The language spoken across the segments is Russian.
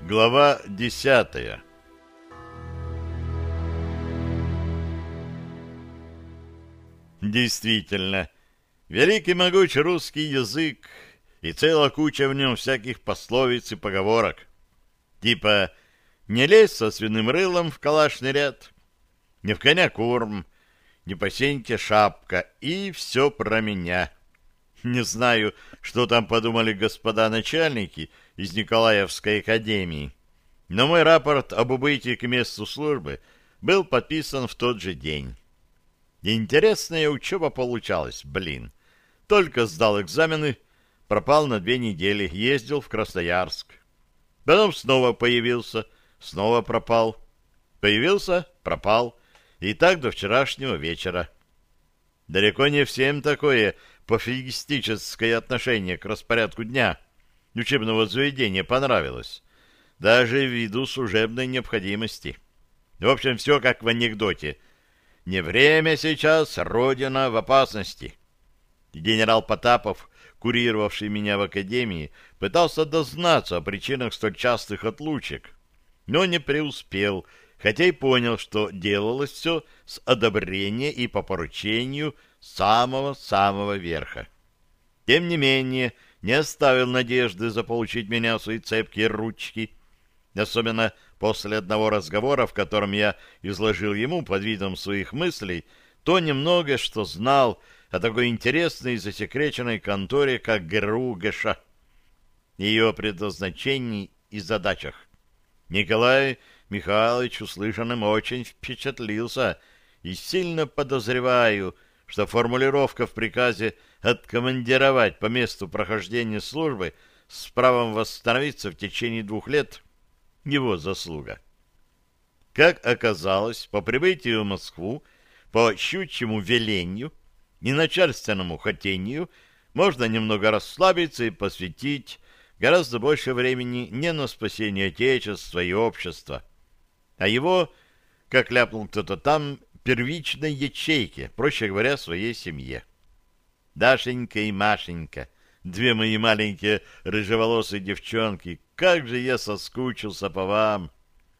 Глава 10. Действительно, великий могучий русский язык и целая куча в нем всяких пословиц и поговорок. Типа «не лезь со свиным рылом в калашный ряд», «не в коня корм», «не по сеньке шапка» и «все про меня». Не знаю, что там подумали господа начальники из Николаевской академии, но мой рапорт об убытии к месту службы был подписан в тот же день. Интересная учеба получалась, блин. Только сдал экзамены, пропал на 2 недели, ездил в Красноярск. Потом снова появился, снова пропал. Появился, пропал. И так до вчерашнего вечера. Далеко не всем такое пофигистическое отношение к распорядку дня учебного заведения понравилось, даже ввиду служебной необходимости. В общем, все как в анекдоте. Не время сейчас, Родина в опасности. Генерал Потапов, курировавший меня в академии, пытался дознаться о причинах столь частых отлучек, но не преуспел, хотя и понял, что делалось все с одобрения и по поручению самого-самого верха. Тем не менее, не оставил надежды заполучить меня в свои цепкие ручки, особенно после одного разговора, в котором я изложил ему под видом своих мыслей то немногое, что знал о такой интересной и засекреченной конторе, как ГРУ ГШ, ее предназначении и задачах. Николай Михайлович услышанным очень впечатлился, и сильно подозреваю, что формулировка в приказе «откомандировать по месту прохождения службы с правом восстановиться в течение 2 лет» — его заслуга. Как оказалось, по прибытию в Москву по щучьему велению и начальственному хотению можно немного расслабиться и посвятить гораздо больше времени не на спасение Отечества и общества, а его, как ляпнул кто-то там, первичной ячейке, проще говоря, своей семье. Дашенька и Машенька, 2 мои маленькие рыжеволосые девчонки, как же я соскучился по вам!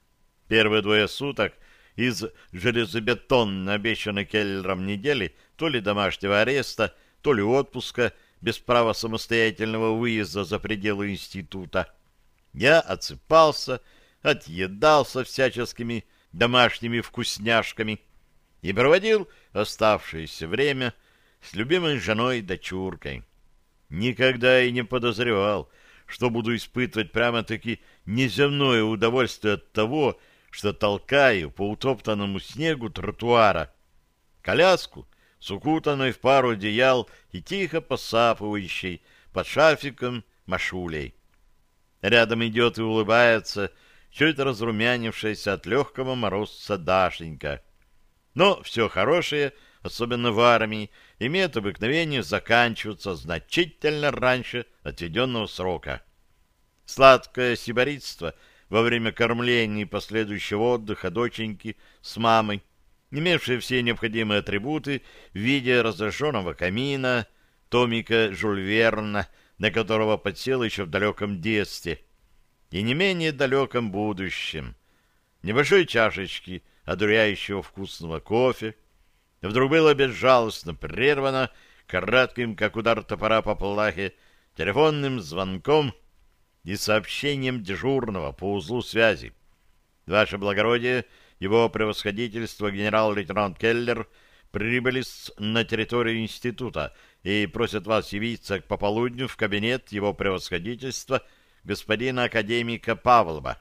Первые 2 суток из железобетонно обещанной Келлером недели то ли домашнего ареста, то ли отпуска без права самостоятельного выезда за пределы института я отсыпался, отъедался всяческими домашними вкусняшками и проводил оставшееся время с любимой женой-дочуркой. Никогда и не подозревал, что буду испытывать прямо-таки неземное удовольствие от того, что толкаю по утоптанному снегу тротуара коляску с укутанной в пару одеял и тихо посапывающей под шарфиком Машулей. Рядом идет и улыбается чуть разрумянившаяся от легкого морозца Дашенька. Но все хорошее, особенно в армии, имеет обыкновение заканчиваться значительно раньше отведенного срока. Сладкое сиборитство во время кормления и последующего отдыха доченьки с мамой, имевшие все необходимые атрибуты в виде разожженного камина, томика Жюль Верна, на которого подсел еще в далеком детстве, и не менее далеком будущем, небольшой чашечки одуряющего вкусного кофе, вдруг было безжалостно прервано кратким, как удар топора по плахе, телефонным звонком и сообщением дежурного по узлу связи. Ваше благородие, его превосходительство генерал-лейтенант Келлер прибыли на территорию института и просят вас явиться к пополудню в кабинет его превосходительства господина академика Павлова.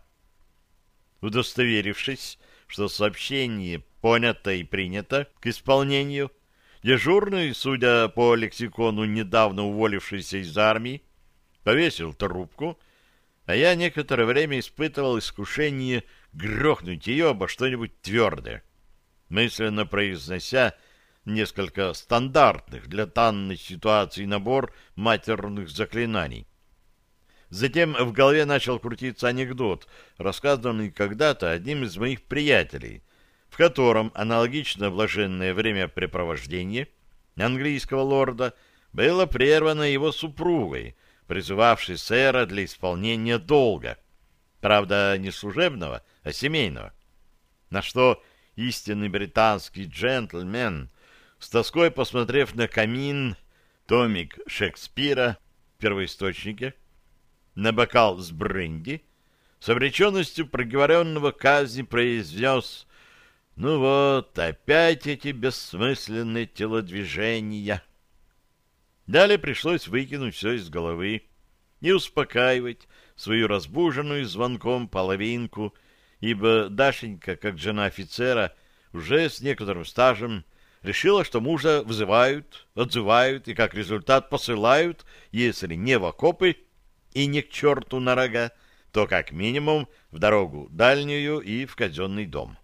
Удостоверившись, что сообщение понято и принято к исполнению, дежурный, судя по лексикону недавно уволившийся из армии, повесил трубку, а я некоторое время испытывал искушение грохнуть ее обо что-нибудь твердое, мысленно произнося несколько стандартных для данной ситуации набор матерных заклинаний. Затем в голове начал крутиться анекдот, рассказанный когда-то одним из моих приятелей, в котором аналогично блаженное времяпрепровождение английского лорда было прервано его супругой, призывавшей сэра для исполнения долга. Правда, не служебного, а семейного. На что истинный британский джентльмен, с тоской посмотрев на камин, томик Шекспира в первоисточнике, на бокал с бренди, с обреченностью проговоренного казни произнес: «Ну вот, опять эти бессмысленные телодвижения». Далее пришлось выкинуть все из головы и успокаивать свою разбуженную звонком половинку, ибо Дашенька, как жена офицера, уже с некоторым стажем, решила, что мужа вызывают, отзывают и, как результат, посылают, если не в окопы и не к черту на рога, то как минимум в дорогу дальнюю и в казенный дом.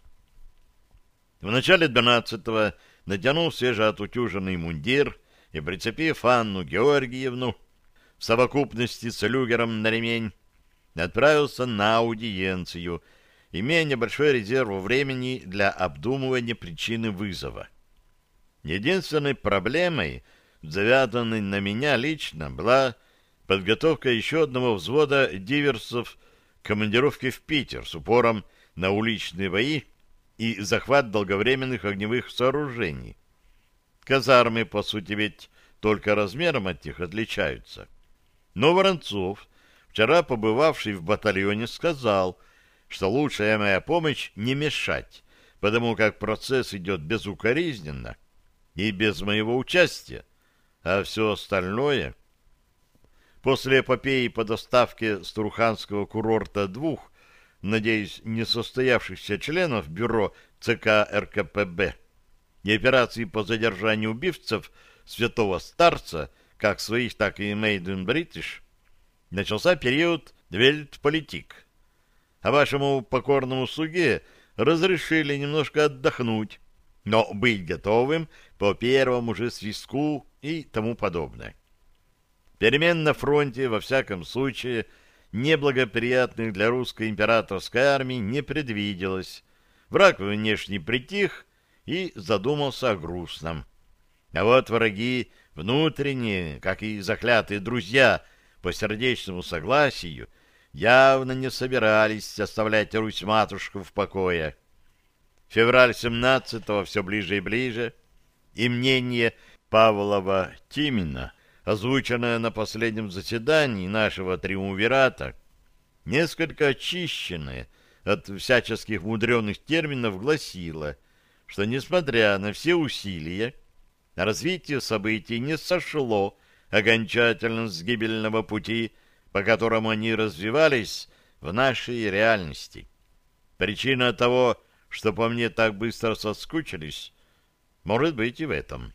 В начале 12-го, натянув свежеотутюженный мундир и прицепив Анну Георгиевну в совокупности с люгером на ремень, отправился на аудиенцию, имея небольшой резерв времени для обдумывания причины вызова. Единственной проблемой, завязанной на меня лично, была подготовка еще одного взвода диверсов к командировке в Питер с упором на уличные бои и захват долговременных огневых сооружений. Казармы, по сути, ведь только размером от них отличаются. Но Воронцов, вчера побывавший в батальоне, сказал, что лучшая моя помощь — не мешать, потому как процесс идет безукоризненно и без моего участия, а все остальное... После эпопеи по доставке с Туруханского курорта 2, надеюсь, несостоявшихся членов бюро ЦК РКПБ и операции по задержанию убивцев святого старца, как своих, так и Made in British, начался период вельтполитик. А вашему покорному слуге разрешили немножко отдохнуть, но быть готовым по первому же свистку и тому подобное. Перемен на фронте, во всяком случае, неблагоприятных для русской императорской армии не предвиделось. Враг внешне притих и задумался о грустном. А вот враги внутренние, как и заклятые друзья по сердечному согласию, явно не собирались оставлять Русь-матушку в покое. Февраль 17-го все ближе и ближе, и мнение Павлова-Тимина, озвученное на последнем заседании нашего триумвирата, несколько очищенное от всяческих мудреных терминов, гласило, что, несмотря на все усилия, развитие событий не сошло окончательно с гибельного пути, по которому они развивались в нашей реальности. Причина того, что по мне так быстро соскучились, может быть и в этом.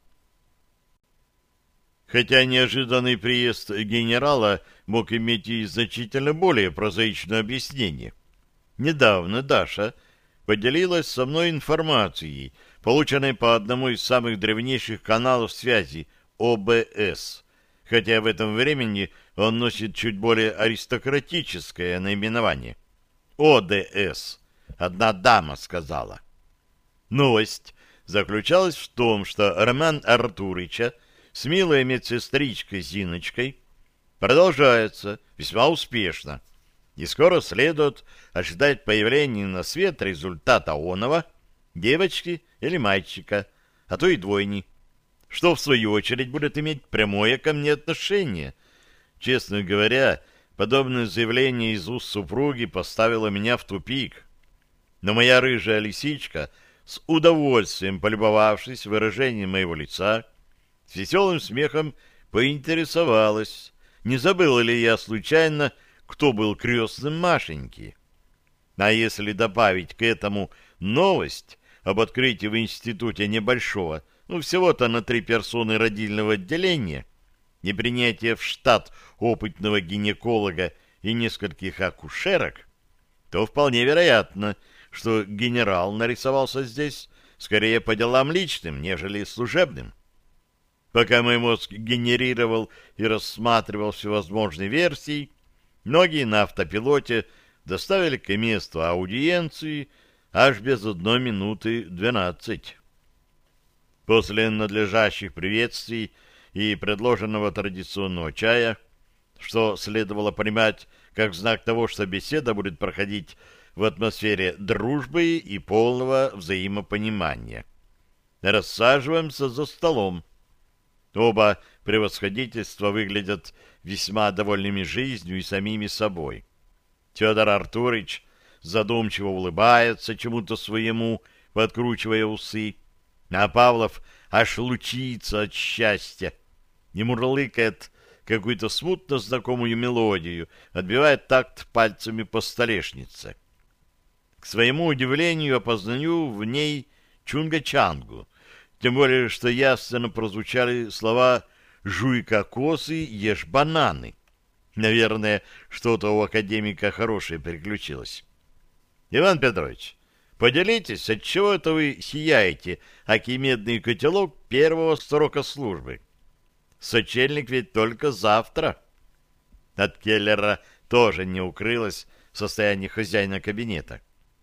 Хотя неожиданный приезд генерала мог иметь и значительно более прозаичное объяснение. Недавно Даша поделилась со мной информацией, полученной по одному из самых древнейших каналов связи ОБС, хотя в этом времени он носит чуть более аристократическое наименование. ОДС. Одна дама сказала. Новость заключалась в том, что Роман Артурыча с милой медсестричкой Зиночкой продолжается весьма успешно, и скоро следует ожидать появления на свет результата оного, девочки или мальчика, а то и двойни, что в свою очередь будет иметь прямое ко мне отношение. Честно говоря, подобное заявление из уст супруги поставило меня в тупик. Но моя рыжая лисичка, с удовольствием полюбовавшись выражением моего лица, с веселым смехом поинтересовалась, не забыл ли я случайно, кто был крестным Машеньки. А если добавить к этому новость об открытии в институте небольшого, всего-то на 3 персоны родильного отделения, и принятие в штат опытного гинеколога и нескольких акушерок, то вполне вероятно, что генерал нарисовался здесь скорее по делам личным, нежели служебным. Пока мой мозг генерировал и рассматривал всевозможные версии, ноги на автопилоте доставили к месту аудиенции аж без 1 минуты 12. После надлежащих приветствий и предложенного традиционного чая что следовало понимать как знак того, что беседа будет проходить в атмосфере дружбы и полного взаимопонимания. Рассаживаемся за столом. Оба превосходительства выглядят весьма довольными жизнью и самими собой. Федор Артурыч задумчиво улыбается чему-то своему, подкручивая усы, а Павлов аж лучится от счастья и мурлыкает какую-то смутно знакомую мелодию, отбивает такт пальцами по столешнице. К своему удивлению опознаю в ней Чунга-Чангу, тем более, что явственно прозвучали слова «жуй кокосы, ешь бананы». Наверное, что-то у академика хорошее приключилось. Иван Петрович, поделитесь, отчего это вы сияете, аки медный котелок первого срока службы? Сочельник ведь только завтра. От Келлера тоже не укрылось состояние хозяина кабинета.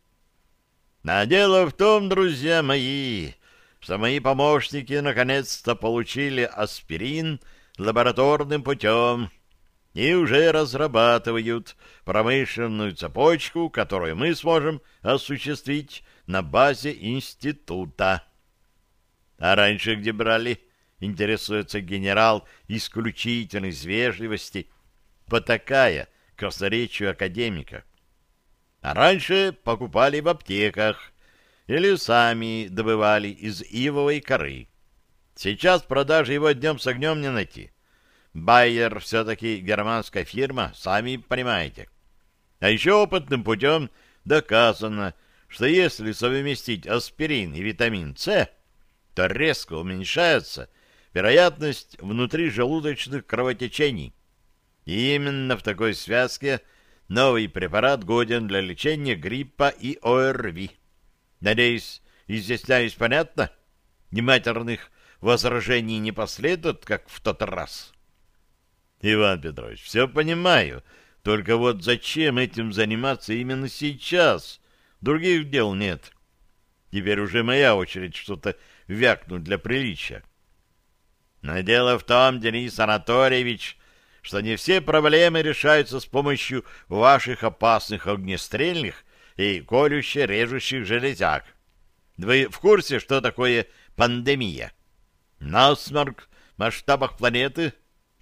А дело в том, друзья мои, что мои помощники наконец-то получили аспирин лабораторным путем и уже разрабатывают промышленную цепочку, которую мы сможем осуществить на базе института. А раньше где брали? Интересуется генерал исключительно из вежливости, потакая красноречию академика. А раньше покупали в аптеках или сами добывали из ивовой коры. Сейчас продажи его днем с огнем не найти. Байер все-таки германская фирма, сами понимаете. А еще опытным путем доказано, что если совместить аспирин и витамин С, то резко уменьшается вероятность внутрижелудочных кровотечений. И именно в такой связке новый препарат годен для лечения гриппа и ОРВИ. Надеюсь, изъясняюсь понятно? Нематерных возражений не последует, как в тот раз. Иван Петрович, все понимаю, только вот зачем этим заниматься именно сейчас? Других дел нет. Теперь уже моя очередь что-то вякнуть для приличия. Но дело в том, Денис Анатольевич, что не все проблемы решаются с помощью ваших опасных огнестрельных и колюще-режущих железяк. Вы в курсе, что такое пандемия? Насморк в масштабах планеты?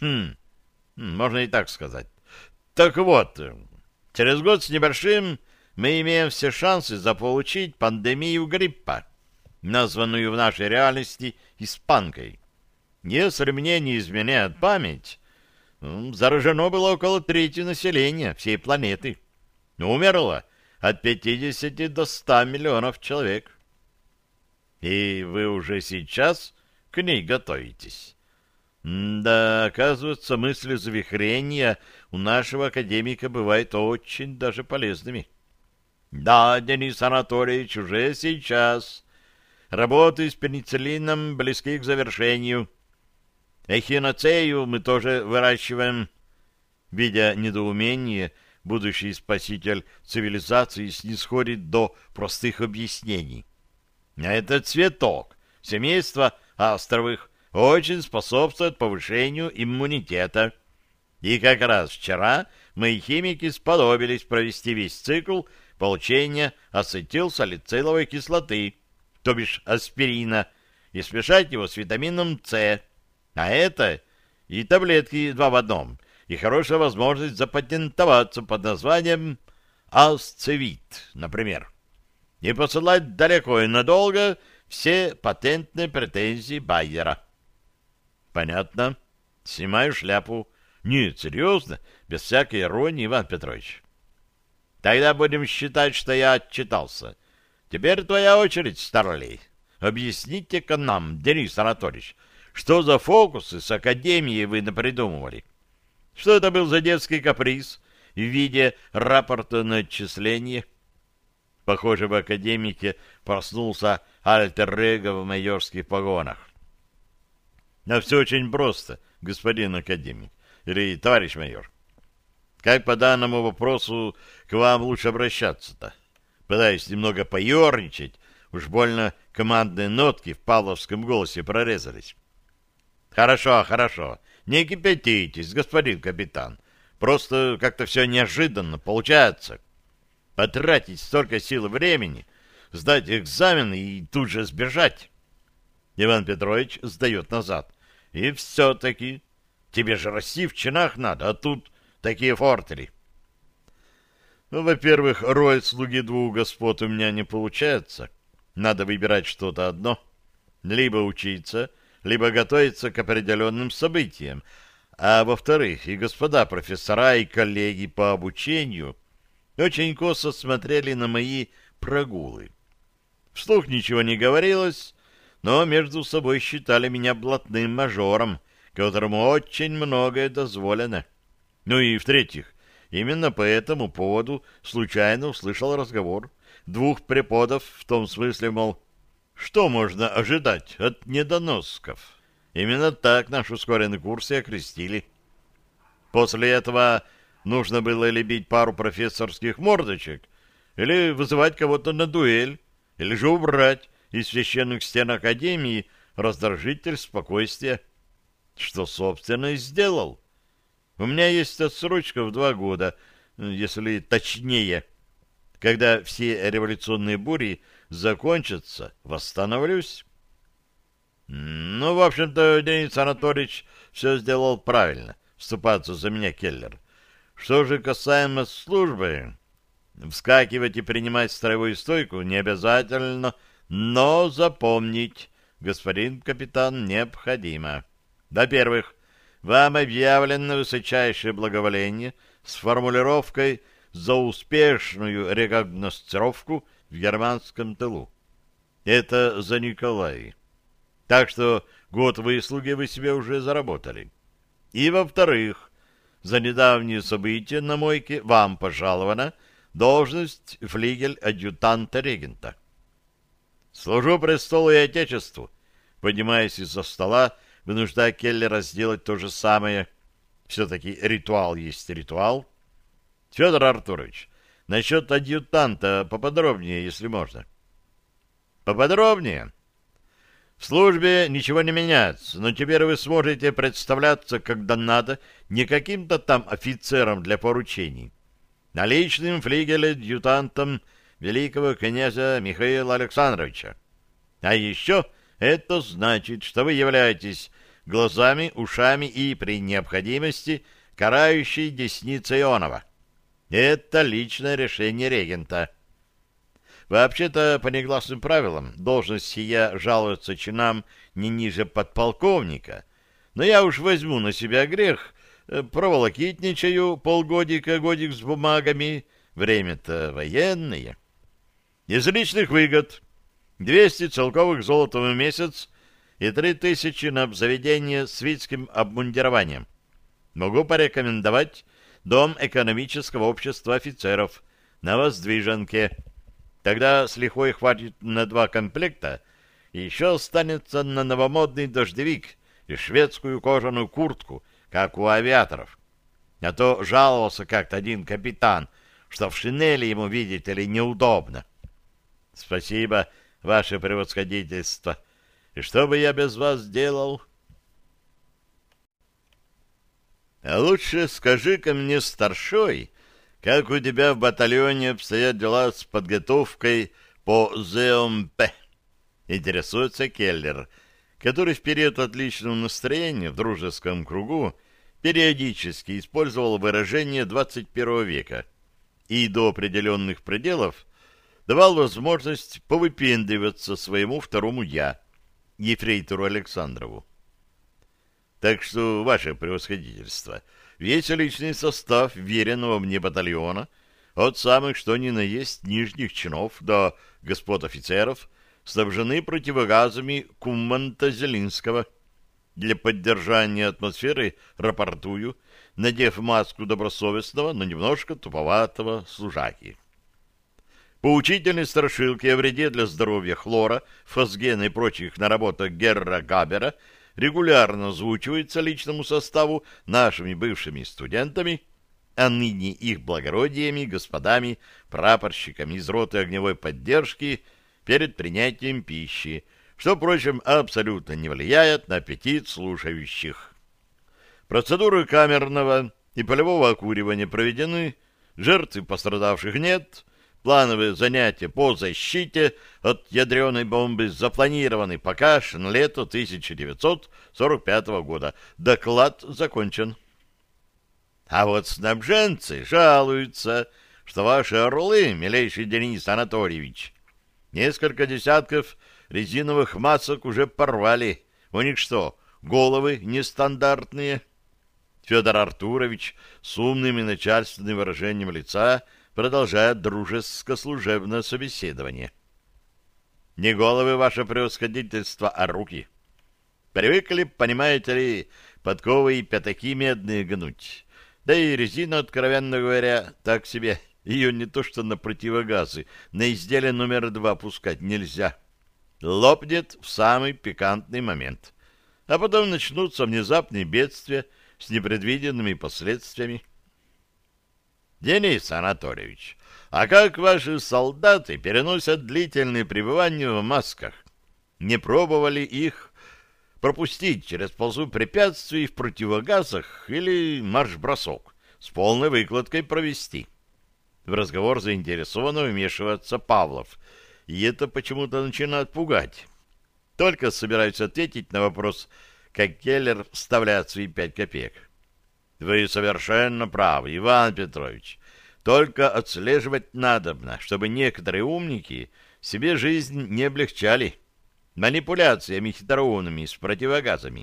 Можно и так сказать. Так вот, через год с небольшим мы имеем все шансы заполучить пандемию гриппа, названную в нашей реальности испанкой. Если мне не изменяет память, заражено было около трети населения всей планеты. Умерло от 50 до 100 миллионов человек. И вы уже сейчас к ней готовитесь? Да, оказывается, мысли завихрения у нашего академика бывают очень даже полезными. Да, Денис Анатольевич, уже сейчас. Работы с пенициллином близки к завершению. Эхиноцею мы тоже выращиваем. Видя недоумение, будущий спаситель цивилизации снисходит до простых объяснений. А этот цветок семейства астровых очень способствует повышению иммунитета. И как раз вчера мои химики сподобились провести весь цикл получения ацетилсалициловой кислоты, то бишь аспирина, и смешать его с витамином С. А это и таблетки 2 в 1, и хорошая возможность запатентоваться под названием Асцевит, например, и посылать далеко и надолго все патентные претензии Байера. Понятно. Снимаю шляпу. Нет, серьезно, без всякой иронии, Иван Петрович. Тогда будем считать, что я отчитался. Теперь твоя очередь, старлей. Объясните-ка нам, Денис Анатольевич, что за фокусы с академией вы напридумывали? Что это был за детский каприз в виде рапорта на отчисление? Похоже, в академике проснулся альтер-эго в майорских погонах. А все очень просто, господин академик, или товарищ майор. Как по данному вопросу к вам лучше обращаться-то? Пытаюсь немного поерничать, уж больно командные нотки в павловском голосе прорезались. Хорошо, хорошо, Не кипятитесь, господин капитан. Просто как-то все неожиданно получается. Потратить столько сил и времени, сдать экзамены и тут же сбежать. Иван Петрович сдает назад. И все-таки тебе же расти в чинах надо, а тут такие фортели. Ну, во-первых, роль слуги двух господ у меня не получается. Надо выбирать что-то одно. Либо учиться, либо готовиться к определенным событиям. А во-вторых, и господа профессора, и коллеги по обучению очень косо смотрели на мои прогулы. Вслух ничего не говорилось, но между собой считали меня блатным мажором, которому очень многое дозволено. Ну и в-третьих, именно по этому поводу случайно услышал разговор двух преподов в том смысле, мол, что можно ожидать от недоносков? Именно так наш ускоренный курс и окрестили. После этого нужно было ли бить пару профессорских мордочек, или вызывать кого-то на дуэль, или же убрать из священных стен Академии раздражитель спокойствия, что, собственно, и сделал. У меня есть отсрочка в 2 года, если точнее. Когда все революционные бури закончатся, восстановлюсь. Ну, в общем-то, Денис Анатольевич все сделал правильно, вступаться за меня Келлер. Что же касаемо службы, вскакивать и принимать строевую стойку не обязательно, но запомнить, господин капитан, необходимо. Во-первых, вам объявлено высочайшее благоволение с формулировкой «за успешную рекогносцировку в германском тылу». Это за Николай. Так что год выслуги вы себе уже заработали. И, во-вторых, за недавние события на мойке вам пожалована должность флигель-адъютанта-регента. Служу престолу и отечеству, поднимаясь из-за стола, вынуждая Келлера сделать то же самое. Все-таки ритуал есть ритуал. Федор Артурович, насчет адъютанта поподробнее, если можно. Поподробнее. В службе ничего не меняется, но теперь вы сможете представляться, когда надо, не каким-то там офицером для поручений, а личным флигель-адъютантом великого князя Михаила Александровича. А еще это значит, что вы являетесь глазами, ушами и, при необходимости, карающей десницей Ионова. Это личное решение регента. Вообще-то, по негласным правилам, должность сия жалуется чинам не ниже подполковника, но я уж возьму на себя грех, проволокитничаю полгодика-годик с бумагами, время-то военное. Из личных выгод 200 целковых золотов в месяц и 3000 на обзаведение свитским обмундированием. Могу порекомендовать Дом экономического общества офицеров на Воздвиженке. Тогда с лихвой хватит на 2 комплекта, и еще останется на новомодный дождевик и шведскую кожаную куртку, как у авиаторов. А то жаловался как-то один капитан, что в шинели ему, видите ли, неудобно. Спасибо, ваше превосходительство. И что бы я без вас делал? А лучше скажи-ка мне, старшой, как у тебя в батальоне обстоят дела с подготовкой по ЗМП? Интересуется Келлер, который в период отличного настроения в дружеском кругу периодически использовал выражение 21 века и до определенных пределов давал возможность повыпендриваться своему второму «я», ефрейтору Александрову. Так что, ваше превосходительство, весь личный состав веренного мне батальона, от самых что ни на есть нижних чинов до господ офицеров, снабжены противогазами Кумманта-Зелинского. Для поддержания атмосферы рапортую, надев маску добросовестного, но немножко туповатого служаки. Поучительные страшилки о вреде для здоровья хлора, фосгена и прочих наработок Герра Габера регулярно озвучивается личному составу нашими бывшими студентами, а ныне их благородиями, господами, прапорщиками из роты огневой поддержки перед принятием пищи, что, впрочем, абсолютно не влияет на аппетит слушающих. Процедуры камерного и полевого окуривания проведены, жертв пострадавших нет, плановые занятия по защите от ядреной бомбы запланированы пока на лето 1945 года. Доклад закончен. А вот снабженцы жалуются, что ваши орлы, милейший Денис Анатольевич, несколько десятков резиновых масок уже порвали. У них что, головы нестандартные? Федор Артурович с умным и начальственным выражением лица продолжает дружеско-служебное собеседование. Не головы, ваше превосходительство, а руки. Привыкли, понимаете ли, подковы и пятаки медные гнуть. Да и резина, откровенно говоря, так себе. Ее не то что на противогазы, на изделие номер 2 пускать нельзя. Лопнет в самый пикантный момент. А потом начнутся внезапные бедствия с непредвиденными последствиями. Денис Анатольевич, а как ваши солдаты переносят длительные пребывания в масках? Не пробовали их пропустить через полосу препятствий в противогазах или марш-бросок с полной выкладкой провести? В разговор заинтересованно вмешивается Павлов, и это почему-то начинает пугать. Только собираюсь ответить на вопрос, как Келлер вставляет свои 5 копеек. Вы совершенно правы, Иван Петрович. Только отслеживать надобно, чтобы некоторые умники себе жизнь не облегчали манипуляциями хитроумными с противогазами.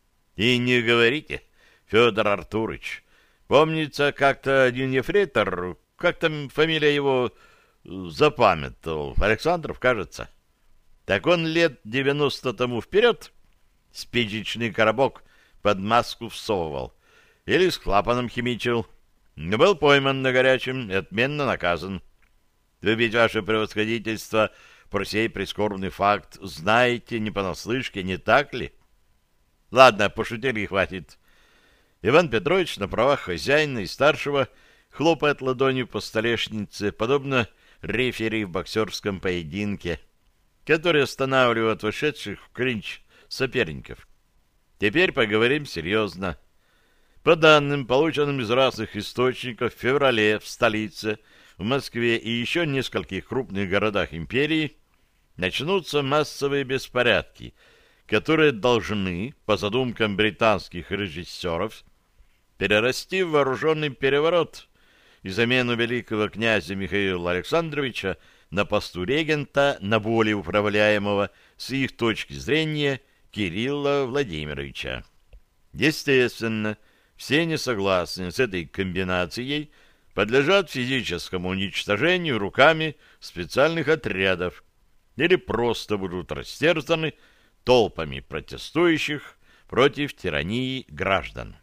И не говорите, Федор Артурович, помнится, как-то один ефрейтор, как там фамилия его, запамятовал, Александров, кажется. Так он лет 90 тому вперед спичечный коробок под маску всовывал или с клапаном химичил. Но был пойман на горячем и отменно наказан. Вы ведь, ваше превосходительство, про сей прискорбный факт знаете не понаслышке, не так ли? Ладно, пошутили, хватит. Иван Петрович на правах хозяина и старшего хлопает ладонью по столешнице, подобно рефери в боксерском поединке, который останавливает вошедших в клинч соперников. Теперь поговорим серьезно. По данным, полученным из разных источников, в феврале в столице, в Москве и еще нескольких крупных городах империи начнутся массовые беспорядки, которые должны, по задумкам британских режиссеров, перерасти в вооруженный переворот и замену великого князя Михаила Александровича на посту регента на более управляемого с их точки зрения Кирилла Владимировича. Естественно, все несогласные с этой комбинацией подлежат физическому уничтожению руками специальных отрядов или просто будут растерзаны толпами протестующих против тирании граждан.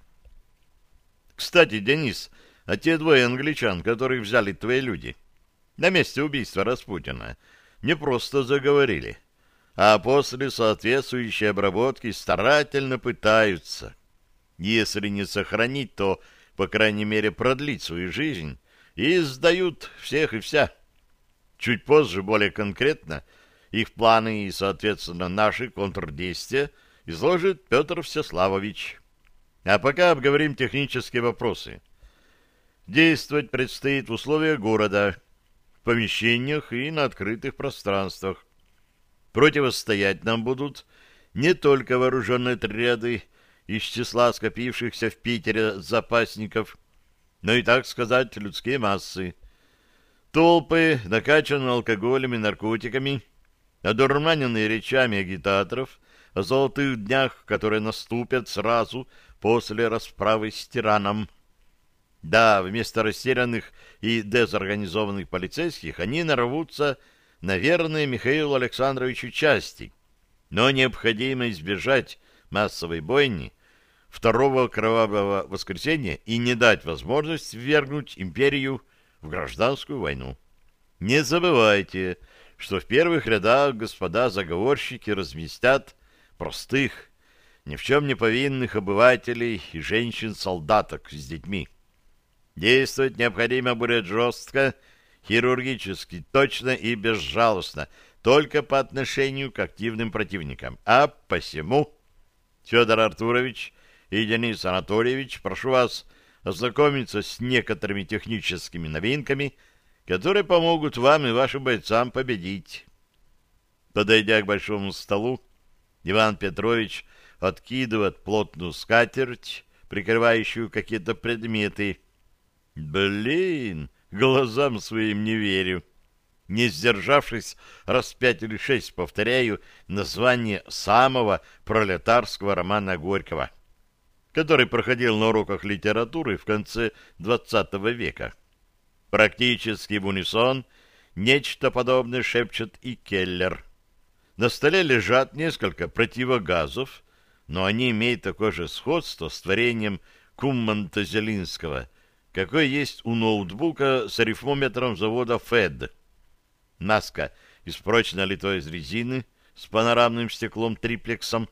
Кстати, Денис, а те двое англичан, которых взяли твои люди, на месте убийства Распутина, не просто заговорили, а после соответствующей обработки старательно пытаются, если не сохранить, то, по крайней мере, продлить свою жизнь, и сдают всех и вся. Чуть позже, более конкретно, их планы и, соответственно, наши контрдействия изложит Петр Всеславович. А пока обговорим технические вопросы. Действовать предстоит в условиях города, в помещениях и на открытых пространствах. Противостоять нам будут не только вооруженные отряды из числа скопившихся в Питере запасников, но и, так сказать, людские массы. Толпы, накачанные алкоголем и наркотиками, одурманенные речами агитаторов о золотых днях, которые наступят сразу после расправы с тираном. Да, вместо растерянных и дезорганизованных полицейских они нарвутся на верные Михаилу Александровичу части, но необходимо избежать массовой бойни, второго кровавого воскресенья и не дать возможность ввергнуть империю в гражданскую войну. Не забывайте, что в первых рядах господа заговорщики разместят простых, ни в чем не повинных обывателей и женщин-солдаток с детьми. Действовать необходимо будет жестко, хирургически, точно и безжалостно, только по отношению к активным противникам. А посему Федор Артурович и Денис Анатольевич, прошу вас ознакомиться с некоторыми техническими новинками, которые помогут вам и вашим бойцам победить. Подойдя к большому столу, Иван Петрович откидывает плотную скатерть, прикрывающую какие-то предметы. Блин, глазам своим не верю. Не сдержавшись, раз 5 или 6 повторяю название самого пролетарского романа Горького, который проходил на уроках литературы в конце XX века. Практически в унисон нечто подобное шепчет и Келлер. На столе лежат несколько противогазов, но они имеют такое же сходство с творением Кумманта-Зелинского, какой есть у ноутбука с арифмометром завода ФЭД. Маска из прочно литой из резины с панорамным стеклом-триплексом.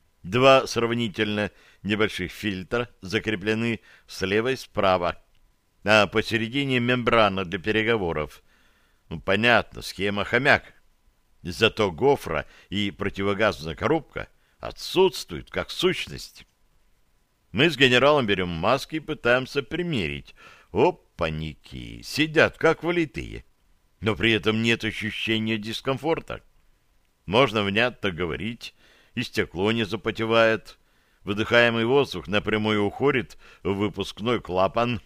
2 сравнительно небольших фильтра закреплены слева и справа, а посередине мембрана для переговоров. Понятно, схема хомяк. Зато гофра и противогазная коробка отсутствуют как сущность. Мы с генералом берем маски и пытаемся примерить. Опаньки, сидят как влитые, но при этом нет ощущения дискомфорта. Можно внятно говорить, и стекло не запотевает, выдыхаемый воздух напрямую уходит в выпускной клапан.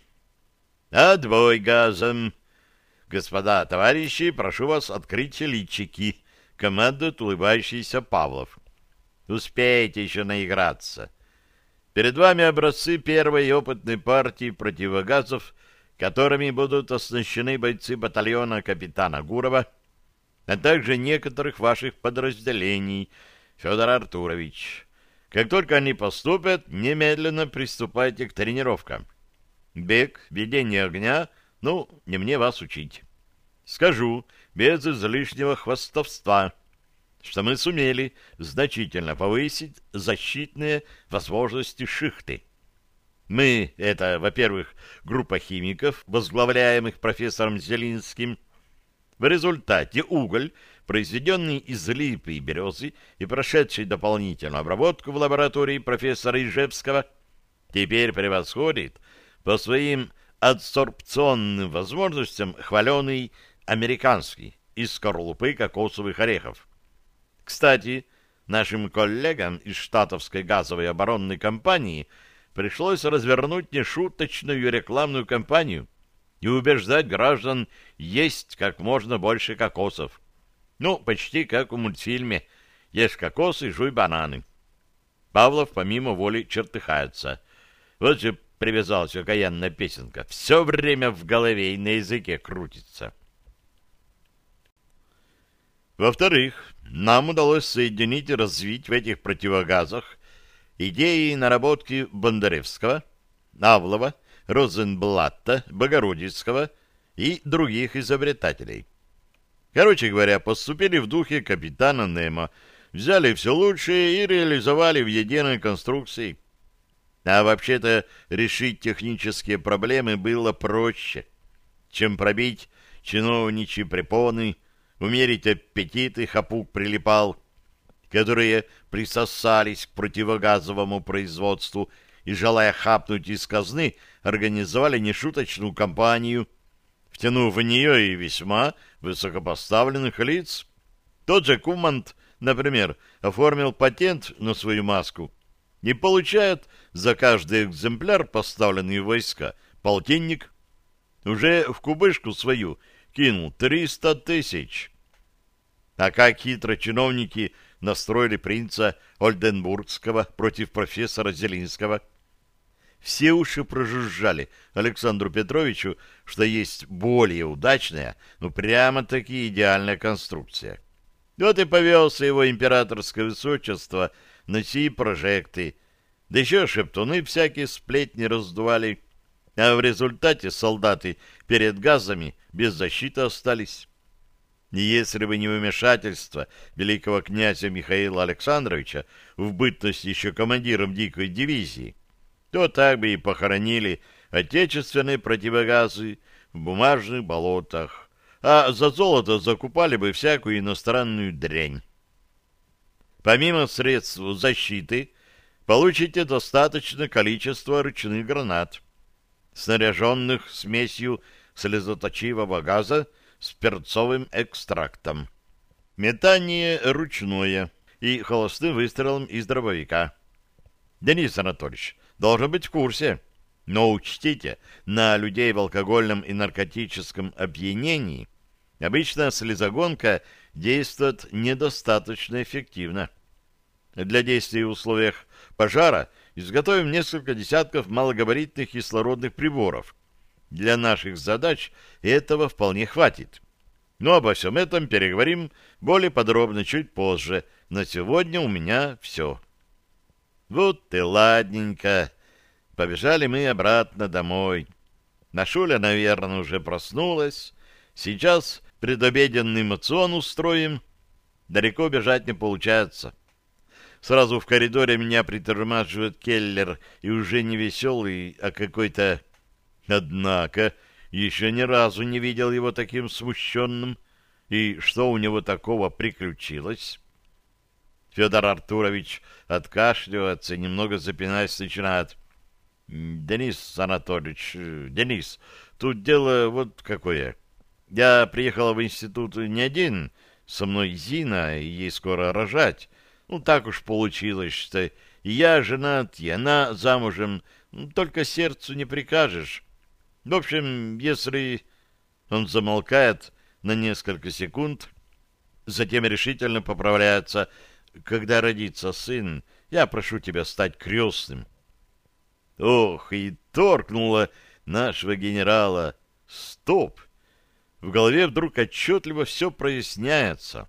Отбой газом. Господа товарищи, прошу вас открыть личики, командует улыбающийся Павлов. Успеете еще наиграться. Перед вами образцы первой опытной партии противогазов, которыми будут оснащены бойцы батальона капитана Гурова, а также некоторых ваших подразделений, Федор Артурович. Как только они поступят, немедленно приступайте к тренировкам. Бег, ведение огня, не мне вас учить. Скажу, без излишнего хвастовства, что мы сумели значительно повысить защитные возможности шихты. Мы — это, во-первых, группа химиков, возглавляемых профессором Зелинским. В результате уголь, произведенный из липы и березы и прошедший дополнительную обработку в лаборатории профессора Ижевского, теперь превосходит по своим адсорбционным возможностям хваленый американский из скорлупы кокосовых орехов. Кстати, нашим коллегам из штатовской газовой оборонной компании пришлось развернуть нешуточную рекламную кампанию и убеждать граждан есть как можно больше кокосов. Почти как в мультфильме «Ешь кокосы, жуй бананы». Павлов помимо воли чертыхается. Вот же привязалась окаянная песенка. Все время в голове и на языке крутится. Во-вторых, нам удалось соединить и развить в этих противогазах идеи и наработки Бондаревского, Авлова, Розенблатта, Богородицкого и других изобретателей. Короче говоря, поступили в духе капитана Немо, взяли все лучшее и реализовали в единой конструкции. А вообще-то решить технические проблемы было проще, чем пробить чиновничьи препоны, умерить аппетиты, хапук прилипал, которые присосались к противогазовому производству и, желая хапнуть из казны, организовали нешуточную кампанию, втянув в нее и весьма высокопоставленных лиц. Тот же Кумант, например, оформил патент на свою маску и получает за каждый экземпляр, поставленный в войска, полтинник. Уже в кубышку свою кинул 300 тысяч. А как хитро чиновники настроили принца Ольденбургского против профессора Зелинского. Все уши прожужжали Александру Петровичу, что есть более удачная, прямо-таки идеальная конструкция. Вот и повелся его императорское высочество на сии прожекты, да еще шептуны всякие сплетни раздували, а в результате солдаты перед газами без защиты остались. И если бы не вмешательство великого князя Михаила Александровича в бытность еще командиром дикой дивизии, то так бы и похоронили отечественные противогазы в бумажных болотах, а за золото закупали бы всякую иностранную дрянь. Помимо средств защиты, получите достаточное количество ручных гранат, снаряженных смесью слезоточивого газа с перцовым экстрактом. Метание ручное и холостым выстрелом из дробовика. Денис Анатольевич должен быть в курсе, но учтите, на людей в алкогольном и наркотическом опьянении обычно слезогонка действует недостаточно эффективно. Для действия в условиях пожара изготовим несколько десятков малогабаритных кислородных приборов. Для наших задач этого вполне хватит. Но обо всем этом переговорим более подробно чуть позже. На сегодня у меня все. Вот и ладненько. Побежали мы обратно домой. Нашуля, наверное, уже проснулась. Сейчас предобеденный мацион устроим. Далеко бежать не получается. Сразу в коридоре меня притормаживает Келлер, и уже не веселый, а какой-то... Однако, еще ни разу не видел его таким смущенным. И что у него такого приключилось? Федор Артурович откашливается, немного запинаясь, начинает. Денис Анатольевич, Денис, тут дело вот какое. Я приехал в институт не один, со мной Зина, и ей скоро рожать. Ну, так уж получилось, что и я женат, и она замужем, только сердцу не прикажешь. В общем, если... Он замолкает на несколько секунд, затем решительно поправляется. Когда родится сын, я прошу тебя стать крестным. Ох, и торкнуло нашего генерала. Стоп! В голове вдруг отчетливо все проясняется.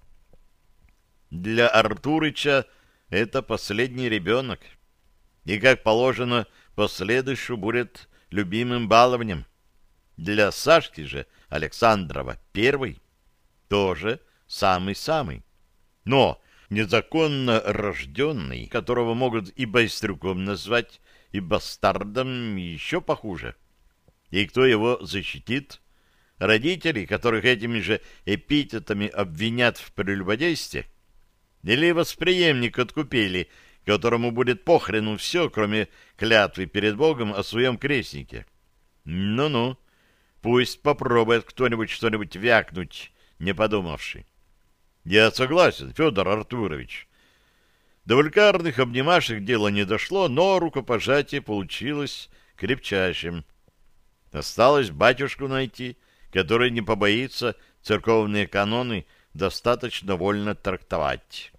Для Артурыча это последний ребенок. И, как положено, последующий будет любимым баловнем. Для Сашки же Александрова первый, тоже самый-самый. Но незаконно рожденный, которого могут и байстрюком назвать, и бастардом, и еще похуже. И кто его защитит? Родители, которых этими же эпитетами обвинят в прелюбодействе? Или восприемник от купели, которому будет похрену все, кроме клятвы перед Богом о своем крестнике? Ну-ну, пусть попробует кто-нибудь что-нибудь вякнуть, не подумавши. Я согласен, Федор Артурович. До вульгарных обнимашек дело не дошло, но рукопожатие получилось крепчайшим. Осталось батюшку найти, который не побоится церковные каноны достаточно вольно трактовать.